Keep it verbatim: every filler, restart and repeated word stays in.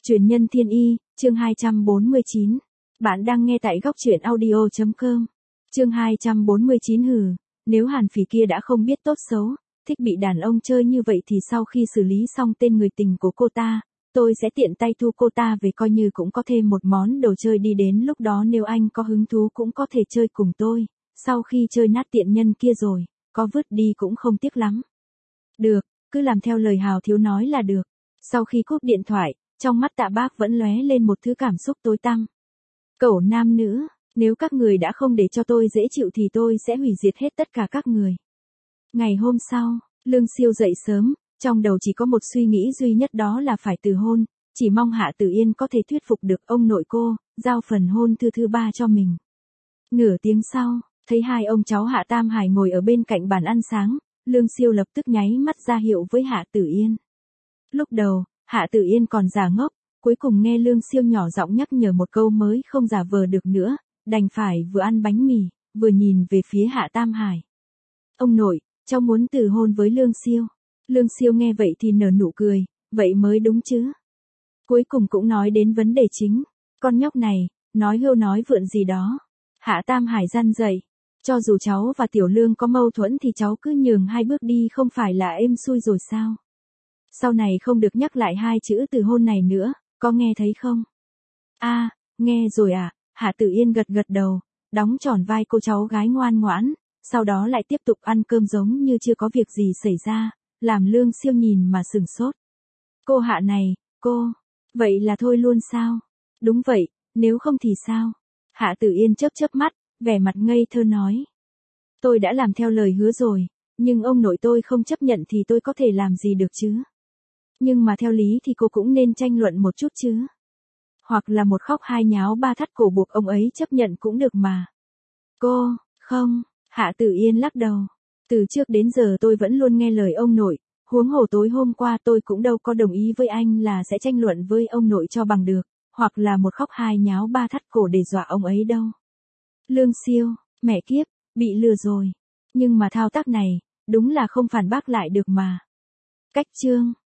Truyền nhân thiên y, chương hai trăm bốn mươi chín. Bạn đang nghe tại góc truyện audio chấm com. Chương hai trăm bốn mươi chín hừ, nếu Hàn Phỉ kia đã không biết tốt xấu, thích bị đàn ông chơi như vậy thì sau khi xử lý xong tên người tình của cô ta, tôi sẽ tiện tay thu cô ta về coi như cũng có thêm một món đồ chơi đi đến lúc đó nếu anh có hứng thú cũng có thể chơi cùng tôi, sau khi chơi nát tiện nhân kia rồi, có vứt đi cũng không tiếc lắm. Được, cứ làm theo lời Hào thiếu nói là được. Sau khi cúp điện thoại, trong mắt Tạ Bác vẫn lóe lên một thứ cảm xúc tối tăm. Cẩu nam nữ, nếu các người đã không để cho tôi dễ chịu thì tôi sẽ hủy diệt hết tất cả các người. Ngày hôm sau, Lương Siêu dậy sớm, trong đầu chỉ có một suy nghĩ duy nhất đó là phải từ hôn, chỉ mong Hạ Tử Yên có thể thuyết phục được ông nội cô, giao phần hôn thư thứ ba cho mình. Nửa tiếng sau, thấy hai ông cháu Hạ Tam Hải ngồi ở bên cạnh bàn ăn sáng, Lương Siêu lập tức nháy mắt ra hiệu với Hạ Tử Yên. Lúc đầu, Hạ Tử Yên còn giả ngốc, cuối cùng nghe Lương Siêu nhỏ giọng nhắc nhở một câu mới không giả vờ được nữa, đành phải vừa ăn bánh mì, vừa nhìn về phía Hạ Tam Hải. Ông nội, cháu muốn từ hôn với Lương Siêu. Lương Siêu nghe vậy thì nở nụ cười, vậy mới đúng chứ. Cuối cùng cũng nói đến vấn đề chính, con nhóc này, nói hưu nói vượn gì đó. Hạ Tam Hải răn dậy, cho dù cháu và Tiểu Lương có mâu thuẫn thì cháu cứ nhường hai bước đi không phải là êm xuôi rồi sao. Sau này không được nhắc lại hai chữ từ hôn này nữa, có nghe thấy không? A, à, nghe rồi à, Hạ Tử Yên gật gật đầu, đóng tròn vai cô cháu gái ngoan ngoãn, sau đó lại tiếp tục ăn cơm giống như chưa có việc gì xảy ra, làm Lương Siêu nhìn mà sừng sốt. Cô Hạ này, cô, vậy là thôi luôn sao? Đúng vậy, nếu không thì sao? Hạ Tử Yên chớp chớp mắt, vẻ mặt ngây thơ nói. Tôi đã làm theo lời hứa rồi, nhưng ông nội tôi không chấp nhận thì tôi có thể làm gì được chứ? Nhưng mà theo lý thì cô cũng nên tranh luận một chút chứ. Hoặc là một khóc hai nháo ba thắt cổ buộc ông ấy chấp nhận cũng được mà. Cô, không, Hạ Tử Yên lắc đầu. Từ trước đến giờ tôi vẫn luôn nghe lời ông nội, huống hồ tối hôm qua tôi cũng đâu có đồng ý với anh là sẽ tranh luận với ông nội cho bằng được, hoặc là một khóc hai nháo ba thắt cổ để dọa ông ấy đâu. Lương Siêu, mẹ kiếp, bị lừa rồi. Nhưng mà thao tác này, đúng là không phản bác lại được mà. Cách chương